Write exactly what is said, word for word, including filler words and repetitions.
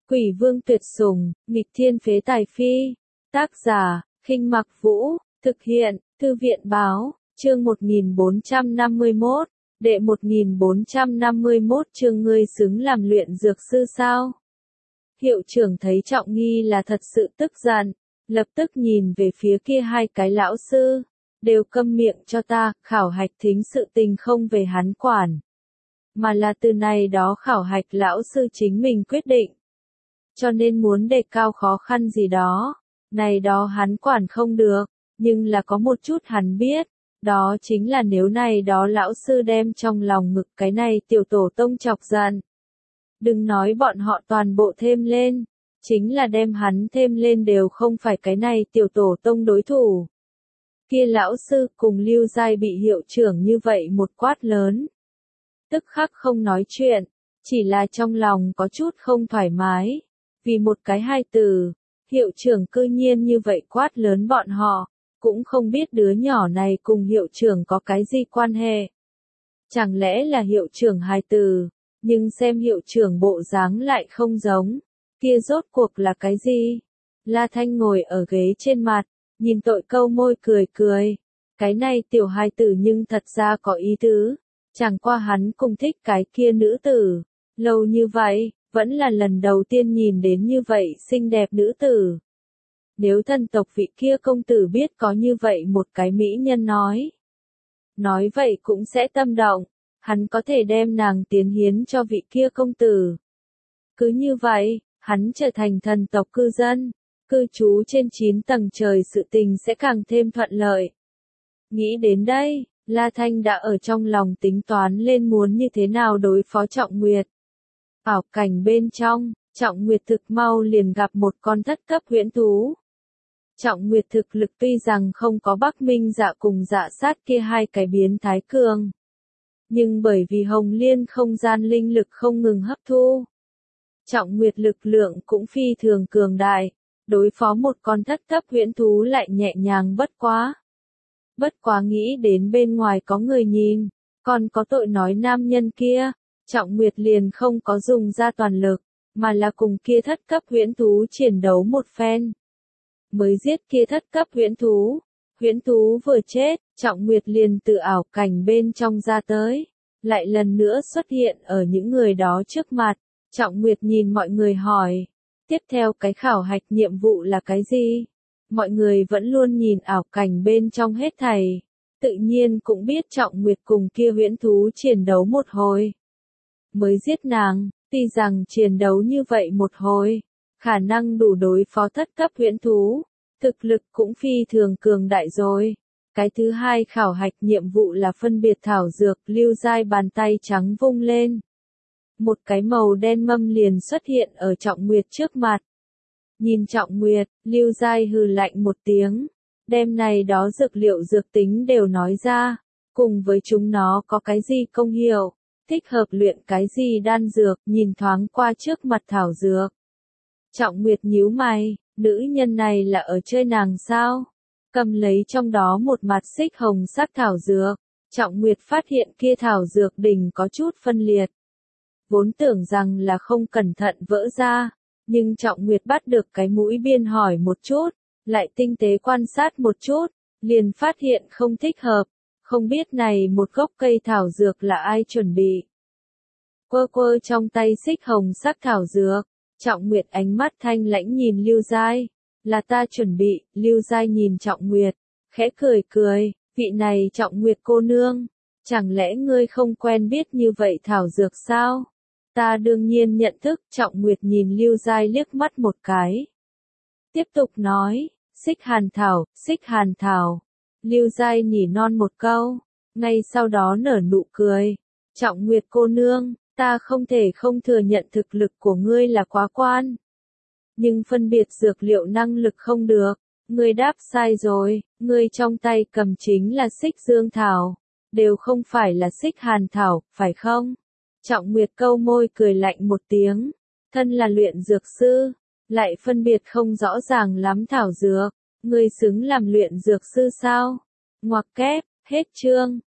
Quỷ vương tuyệt sủng, nghịch thiên phế tài phi. Tác giả, Khinh Mặc Vũ, thực hiện, Thư viện báo, chương một nghìn bốn trăm năm mươi mốt, đệ một nghìn bốn trăm năm mươi mốt chương ngươi xứng làm luyện dược sư sao? Hiệu trưởng thấy Trọng Nghi là thật sự tức giận, lập tức nhìn về phía kia hai cái lão sư, đều câm miệng cho ta, khảo hạch thính sự tình không về hắn quản, mà là từ này đó khảo hạch lão sư chính mình quyết định. Cho nên muốn đề cao khó khăn gì đó, này đó hắn quản không được, nhưng là có một chút hắn biết, đó chính là nếu này đó lão sư đem trong lòng ngực cái này tiểu tổ tông chọc giận. Đừng nói bọn họ toàn bộ thêm lên, chính là đem hắn thêm lên đều không phải cái này tiểu tổ tông đối thủ. Kia lão sư cùng Lưu Giai bị hiệu trưởng như vậy một quát lớn. Tức khắc không nói chuyện, chỉ là trong lòng có chút không thoải mái. Vì một cái hai từ, hiệu trưởng cư nhiên như vậy quát lớn bọn họ, cũng không biết đứa nhỏ này cùng hiệu trưởng có cái gì quan hệ. Chẳng lẽ là hiệu trưởng hai từ, nhưng xem hiệu trưởng bộ dáng lại không giống, kia rốt cuộc là cái gì? La Thanh ngồi ở ghế trên mặt, nhìn tội câu môi cười cười, cái này tiểu hai tử nhưng thật ra có ý tứ, chẳng qua hắn cùng thích cái kia nữ tử, lâu như vậy. Vẫn là lần đầu tiên nhìn đến như vậy xinh đẹp nữ tử. Nếu thân tộc vị kia công tử biết có như vậy một cái mỹ nhân nói. Nói vậy cũng sẽ tâm động, hắn có thể đem nàng tiến hiến cho vị kia công tử. Cứ như vậy, hắn trở thành thần tộc cư dân, cư trú trên chín tầng trời sự tình sẽ càng thêm thuận lợi. Nghĩ đến đây, La Thanh đã ở trong lòng tính toán lên muốn như thế nào đối phó Trọng Nguyệt. Ảo cảnh bên trong, Trọng Nguyệt thực mau liền gặp một con thất cấp huyễn thú. Trọng Nguyệt thực lực tuy rằng không có Bắc Minh Dạ cùng Dạ Sát kia hai cái biến thái cường. Nhưng bởi vì Hồng Liên không gian linh lực không ngừng hấp thu. Trọng Nguyệt lực lượng cũng phi thường cường đại, đối phó một con thất cấp huyễn thú lại nhẹ nhàng bất quá. Bất quá nghĩ đến bên ngoài có người nhìn, còn có tội nói nam nhân kia. Trọng Nguyệt liền không có dùng ra toàn lực, mà là cùng kia thất cấp huyễn thú chiến đấu một phen. Mới giết kia thất cấp huyễn thú, huyễn thú vừa chết, Trọng Nguyệt liền từ ảo cảnh bên trong ra tới, lại lần nữa xuất hiện ở những người đó trước mặt. Trọng Nguyệt nhìn mọi người hỏi, tiếp theo cái khảo hạch nhiệm vụ là cái gì? Mọi người vẫn luôn nhìn ảo cảnh bên trong hết thảy, tự nhiên cũng biết Trọng Nguyệt cùng kia huyễn thú chiến đấu một hồi. Mới giết nàng, tuy rằng chiến đấu như vậy một hồi, khả năng đủ đối phó thất cấp huyễn thú, thực lực cũng phi thường cường đại rồi. Cái thứ hai khảo hạch nhiệm vụ là phân biệt thảo dược. Lưu Giai bàn tay trắng vung lên. Một cái màu đen mâm liền xuất hiện ở Trọng Nguyệt trước mặt. Nhìn Trọng Nguyệt, Lưu Giai hừ lạnh một tiếng, đem này đó dược liệu dược tính đều nói ra, cùng với chúng nó có cái gì công hiệu. Thích hợp luyện cái gì đan dược, nhìn thoáng qua trước mặt thảo dược. Trọng Nguyệt nhíu mày, nữ nhân này là ở chơi nàng sao? Cầm lấy trong đó một mặt xích hồng sắc thảo dược, Trọng Nguyệt phát hiện kia thảo dược đỉnh có chút phân liệt. Vốn tưởng rằng là không cẩn thận vỡ ra, nhưng Trọng Nguyệt bắt được cái mũi biên hỏi một chút, lại tinh tế quan sát một chút, liền phát hiện không thích hợp. Không biết này một gốc cây thảo dược là ai chuẩn bị. Quơ quơ trong tay xích hồng sắc thảo dược, Trọng Nguyệt ánh mắt thanh lãnh nhìn Lưu Giai, là ta chuẩn bị. Lưu Giai nhìn Trọng Nguyệt, khẽ cười cười, vị này Trọng Nguyệt cô nương, chẳng lẽ ngươi không quen biết như vậy thảo dược sao? Ta đương nhiên nhận thức. Trọng Nguyệt nhìn Lưu Giai liếc mắt một cái. Tiếp tục nói, xích hàn thảo, xích hàn thảo. Lưu Giai nỉ non một câu, ngay sau đó nở nụ cười. Trọng Nguyệt cô nương, ta không thể không thừa nhận thực lực của ngươi là quá quan. Nhưng phân biệt dược liệu năng lực không được, ngươi đáp sai rồi, ngươi trong tay cầm chính là xích dương thảo, đều không phải là xích hàn thảo, phải không? Trọng Nguyệt câu môi cười lạnh một tiếng, thân là luyện dược sư, lại phân biệt không rõ ràng lắm thảo dược. Ngươi xứng làm luyện dược sư sao? Ngoặc kép, hết chương.